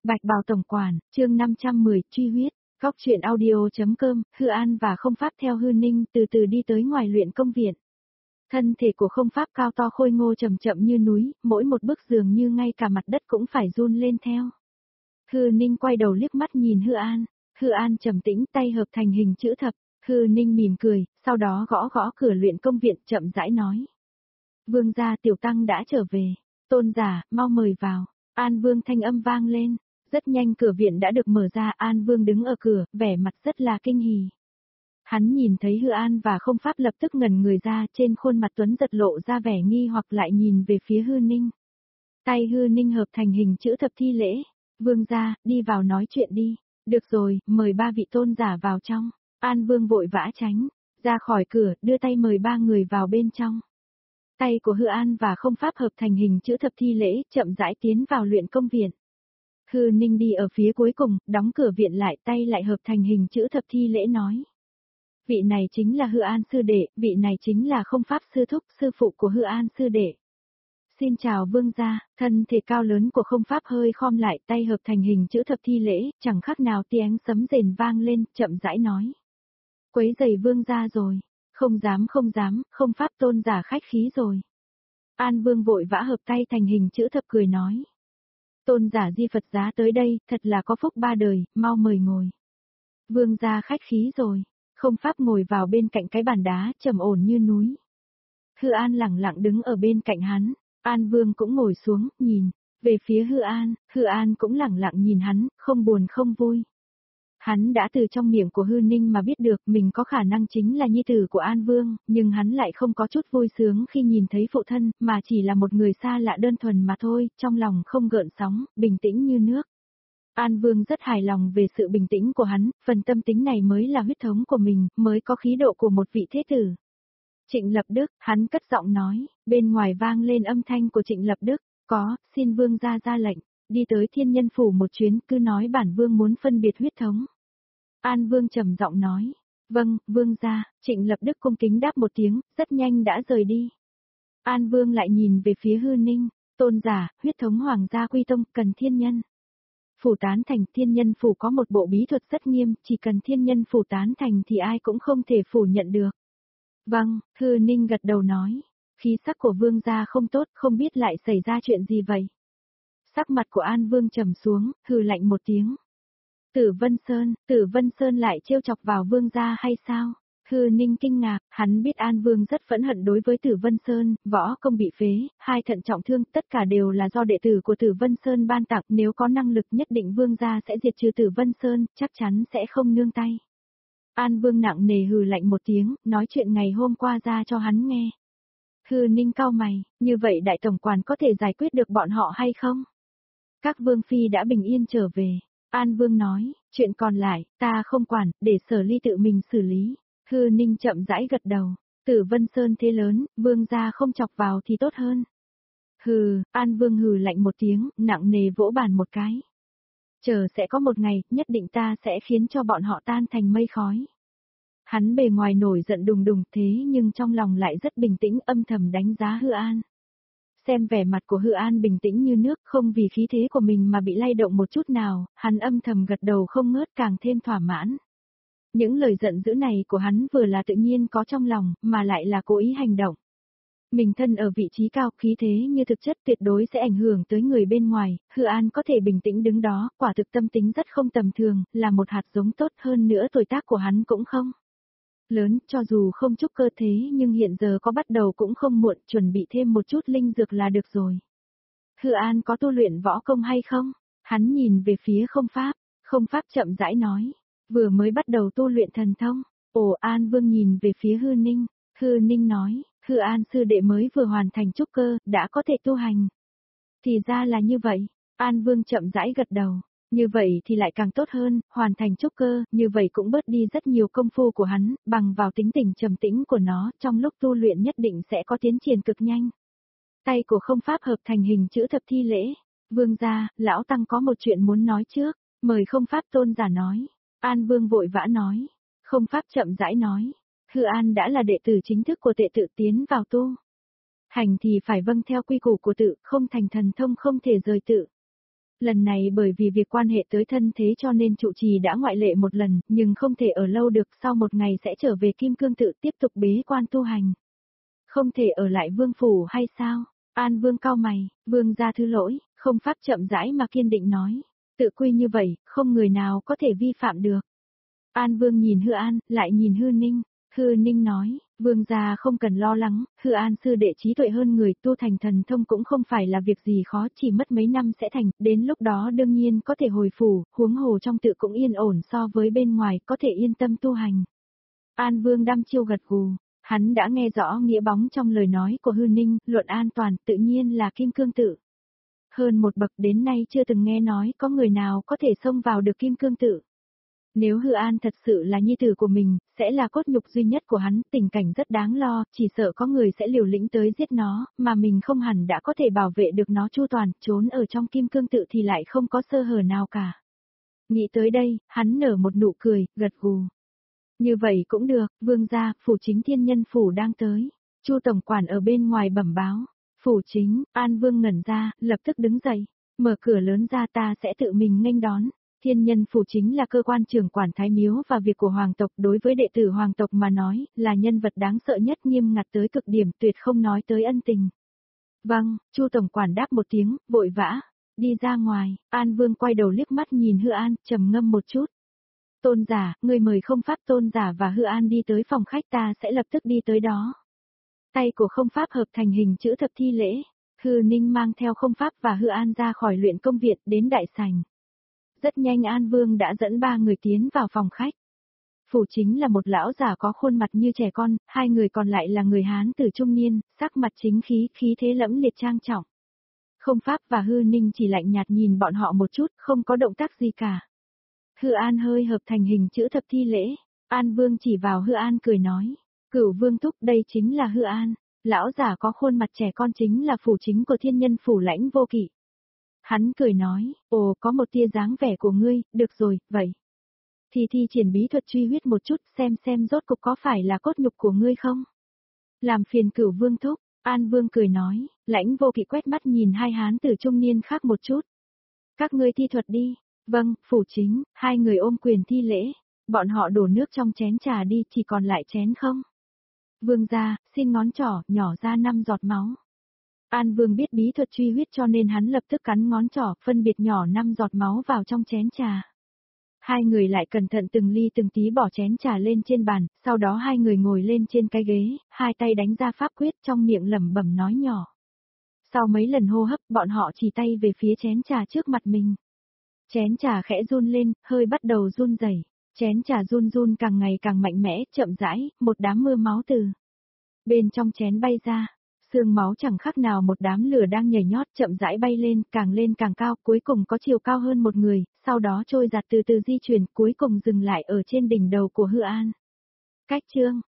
Bạch Bào Tổng Quản, chương 510, truy huyết. Góc truyện audio.com, Hư An và Không Pháp theo Hư Ninh từ từ đi tới ngoài luyện công viện. Thân thể của Không Pháp cao to khôi ngô chậm chậm như núi, mỗi một bước dường như ngay cả mặt đất cũng phải run lên theo. Hư Ninh quay đầu liếc mắt nhìn Hư An trầm tĩnh tay hợp thành hình chữ thập, Hư Ninh mỉm cười, sau đó gõ gõ cửa luyện công viện chậm rãi nói. Vương gia tiểu tăng đã trở về, tôn giả, mau mời vào, An Vương thanh âm vang lên. Rất nhanh cửa viện đã được mở ra, An Vương đứng ở cửa, vẻ mặt rất là kinh hỉ. Hắn nhìn thấy Hư An và Không Pháp lập tức ngẩn người ra, trên khuôn mặt tuấn giật lộ ra vẻ nghi hoặc lại nhìn về phía Hư Ninh. Tay Hư Ninh hợp thành hình chữ thập thi lễ, Vương gia, đi vào nói chuyện đi. Được rồi, mời ba vị tôn giả vào trong. An Vương vội vã tránh, ra khỏi cửa, đưa tay mời ba người vào bên trong. Tay của Hư An và Không Pháp hợp thành hình chữ thập thi lễ, chậm rãi tiến vào luyện công viện. Hư Ninh đi ở phía cuối cùng, đóng cửa viện lại, tay lại hợp thành hình chữ thập thi lễ nói. Vị này chính là Hư An sư đệ, vị này chính là Không Pháp sư thúc, sư phụ của Hư An sư đệ. Xin chào vương gia, thân thể cao lớn của Không Pháp hơi khom lại, tay hợp thành hình chữ thập thi lễ, chẳng khác nào tiếng sấm rền vang lên, chậm rãi nói. Quấy giày vương gia rồi, không dám, Không Pháp tôn giả khách khí rồi. An Vương vội vã hợp tay thành hình chữ thập cười nói. Tôn giả Di Phật giá tới đây, thật là có phúc ba đời, mau mời ngồi. Vương gia khách khí rồi, Không Pháp ngồi vào bên cạnh cái bàn đá, trầm ổn như núi. Hư An lẳng lặng đứng ở bên cạnh hắn, An Vương cũng ngồi xuống, nhìn, về phía Hư An cũng lẳng lặng nhìn hắn, không buồn không vui. Hắn đã từ trong miệng của Hư Ninh mà biết được mình có khả năng chính là nhi tử của An Vương, nhưng hắn lại không có chút vui sướng khi nhìn thấy phụ thân, mà chỉ là một người xa lạ đơn thuần mà thôi, trong lòng không gợn sóng, bình tĩnh như nước. An Vương rất hài lòng về sự bình tĩnh của hắn, phần tâm tính này mới là huyết thống của mình, mới có khí độ của một vị thế tử. Trịnh Lập Đức, hắn cất giọng nói, bên ngoài vang lên âm thanh của Trịnh Lập Đức, có, xin Vương gia ra lệnh. Đi tới Thiên Nhân Phủ một chuyến, cứ nói bản Vương muốn phân biệt huyết thống. An Vương trầm giọng nói, vâng, Vương gia. Trịnh Lập Đức cung kính đáp một tiếng, rất nhanh đã rời đi. An Vương lại nhìn về phía Hư Ninh, tôn giả, huyết thống hoàng gia quy tông, cần thiên nhân. Phủ tán thành, Thiên Nhân Phủ có một bộ bí thuật rất nghiêm, chỉ cần Thiên Nhân Phủ tán thành thì ai cũng không thể phủ nhận được. Vâng, Hư Ninh gật đầu nói, khí sắc của Vương gia không tốt, không biết lại xảy ra chuyện gì vậy. Sắc mặt của An Vương trầm xuống, hừ lạnh một tiếng. Tử Vân Sơn lại trêu chọc vào Vương gia hay sao? Hư Ninh kinh ngạc, hắn biết An Vương rất phẫn hận đối với Tử Vân Sơn, võ công bị phế, hai thận trọng thương, tất cả đều là do đệ tử của Tử Vân Sơn ban tặng, nếu có năng lực nhất định Vương gia sẽ diệt trừ Tử Vân Sơn, chắc chắn sẽ không nương tay. An Vương nặng nề hừ lạnh một tiếng, nói chuyện ngày hôm qua ra cho hắn nghe. Hư Ninh cau mày, như vậy đại tổng quản có thể giải quyết được bọn họ hay không? Các vương phi đã bình yên trở về. An Vương nói, chuyện còn lại, ta không quản, để Sở Ly tự mình xử lý. Hư Ninh chậm rãi gật đầu, Tử Vân Sơn thế lớn, Vương gia không chọc vào thì tốt hơn. Hừ, An Vương hừ lạnh một tiếng, nặng nề vỗ bàn một cái. Chờ sẽ có một ngày, nhất định ta sẽ khiến cho bọn họ tan thành mây khói. Hắn bề ngoài nổi giận đùng đùng thế nhưng trong lòng lại rất bình tĩnh, âm thầm đánh giá Hư An. Xem vẻ mặt của Hư An bình tĩnh như nước, không vì khí thế của mình mà bị lay động một chút nào, hắn âm thầm gật đầu không ngớt, càng thêm thỏa mãn. Những lời giận dữ này của hắn vừa là tự nhiên có trong lòng, mà lại là cố ý hành động. Mình thân ở vị trí cao, khí thế như thực chất tuyệt đối sẽ ảnh hưởng tới người bên ngoài, Hư An có thể bình tĩnh đứng đó, quả thực tâm tính rất không tầm thường, là một hạt giống tốt, hơn nữa tuổi tác của hắn cũng không lớn, cho dù không trúc cơ thế nhưng hiện giờ có bắt đầu cũng không muộn, chuẩn bị thêm một chút linh dược là được rồi. Hư An có tu luyện võ công hay không? Hắn nhìn về phía Không Pháp chậm rãi nói, vừa mới bắt đầu tu luyện thần thông. Ồ, An Vương nhìn về phía Hư Ninh nói, Hư An sư đệ mới vừa hoàn thành trúc cơ, đã có thể tu hành. Thì ra là như vậy, An Vương chậm rãi gật đầu. Như vậy thì lại càng tốt hơn, hoàn thành trúc cơ, như vậy cũng bớt đi rất nhiều công phu của hắn, bằng vào tính tình trầm tĩnh của nó, trong lúc tu luyện nhất định sẽ có tiến triển cực nhanh. Tay của Không Pháp hợp thành hình chữ thập thi lễ. Vương gia, lão tăng có một chuyện muốn nói trước, mời Không Pháp tôn giả nói. An Vương vội vã nói. Không Pháp chậm rãi nói. Hư An đã là đệ tử chính thức của Tệ Tự tiến vào tu hành thì phải vâng theo quy củ của tự, không thành thần thông không thể rời tự. Lần này bởi vì việc quan hệ tới thân thế cho nên trụ trì đã ngoại lệ một lần, nhưng không thể ở lâu được, sau một ngày sẽ trở về Kim Cương Tự tiếp tục bế quan tu hành. Không thể ở lại vương phủ hay sao? An Vương cau mày, vương gia thứ lỗi, không pháp chậm rãi mà kiên định nói. Tự quy như vậy, không người nào có thể vi phạm được. An Vương nhìn Hư An, lại nhìn Hư Ninh. Hư Ninh nói, vương gia không cần lo lắng, Hư An sư đệ trí tuệ hơn người, tu thành thần thông cũng không phải là việc gì khó, chỉ mất mấy năm sẽ thành, đến lúc đó đương nhiên có thể hồi phủ, huống hồ trong tự cũng yên ổn so với bên ngoài, có thể yên tâm tu hành. An Vương đăm chiêu gật gù, hắn đã nghe rõ nghĩa bóng trong lời nói của Hư Ninh, luận an toàn tự nhiên là Kim Cương Tự. Hơn một bậc đến nay chưa từng nghe nói có người nào có thể xông vào được Kim Cương Tự. Nếu Hư An thật sự là nhi tử của mình, sẽ là cốt nhục duy nhất của hắn, tình cảnh rất đáng lo, chỉ sợ có người sẽ liều lĩnh tới giết nó, mà mình không hẳn đã có thể bảo vệ được nó chu toàn, trốn ở trong Kim Cương Tự thì lại không có sơ hở nào cả. Nghĩ tới đây, hắn nở một nụ cười, gật gù. Như vậy cũng được, vương gia, phủ chính Thiên Nhân phủ đang tới. Chu tổng quản ở bên ngoài bẩm báo. Phủ chính, An Vương ngẩn ra, lập tức đứng dậy, mở cửa lớn ra, ta sẽ tự mình nghênh đón. Thiên Nhân phủ chính là cơ quan trưởng quản thái miếu và việc của hoàng tộc, đối với đệ tử hoàng tộc mà nói, là nhân vật đáng sợ nhất, nghiêm ngặt tới cực điểm, tuyệt không nói tới ân tình. Vâng, Chu tổng quản đáp một tiếng, vội vã, đi ra ngoài. An Vương quay đầu liếc mắt nhìn Hư An, trầm ngâm một chút. Tôn giả, người mời không pháp tôn giả và Hư An đi tới phòng khách, ta sẽ lập tức đi tới đó. Tay của không pháp hợp thành hình chữ thập thi lễ. Hư Ninh mang theo không pháp và Hư An ra khỏi luyện công viện đến đại sảnh. Rất nhanh An Vương đã dẫn ba người tiến vào phòng khách. Phủ chính là một lão già có khuôn mặt như trẻ con, hai người còn lại là người Hán tử trung niên, sắc mặt chính khí, khí thế lẫm liệt trang trọng. Không pháp và Hư Ninh chỉ lạnh nhạt nhìn bọn họ một chút, không có động tác gì cả. Hư An hơi hợp thành hình chữ thập thi lễ. An Vương chỉ vào Hư An cười nói. Cửu Vương thúc, đây chính là Hư An. Lão giả có khuôn mặt trẻ con chính là phủ chính của Thiên Nhân phủ Lãnh Vô Kỵ. Hắn cười nói, ồ, có một tia dáng vẻ của ngươi, được rồi, vậy. Thì thi triển bí thuật truy huyết một chút, xem rốt cục có phải là cốt nhục của ngươi không? Làm phiền Cửu Vương thúc. An Vương cười nói, Lãnh Vô Kỵ quét mắt nhìn hai hán tử trung niên khác một chút. Các ngươi thi thuật đi. Vâng, phủ chính, hai người ôm quyền thi lễ. Bọn họ đổ nước trong chén trà đi, chỉ còn lại chén không? Vương gia, xin ngón trỏ, nhỏ ra 5 giọt máu. An Vương biết bí thuật truy huyết cho nên hắn lập tức cắn ngón trỏ, phân biệt nhỏ 5 giọt máu vào trong chén trà. Hai người lại cẩn thận từng ly từng tí bỏ chén trà lên trên bàn, sau đó hai người ngồi lên trên cái ghế, hai tay đánh ra pháp quyết, trong miệng lẩm bẩm nói nhỏ. Sau mấy lần hô hấp, bọn họ chỉ tay về phía chén trà trước mặt mình. Chén trà khẽ run lên, hơi bắt đầu run rẩy. Chén trà run run càng ngày càng mạnh mẽ, chậm rãi, một đám mưa máu từ bên trong chén bay ra. Sương máu chẳng khác nào một đám lửa đang nhảy nhót, chậm rãi bay lên càng cao, cuối cùng có chiều cao hơn một người, sau đó trôi giạt từ từ di chuyển, cuối cùng dừng lại ở trên đỉnh đầu của Hư An. Cách chương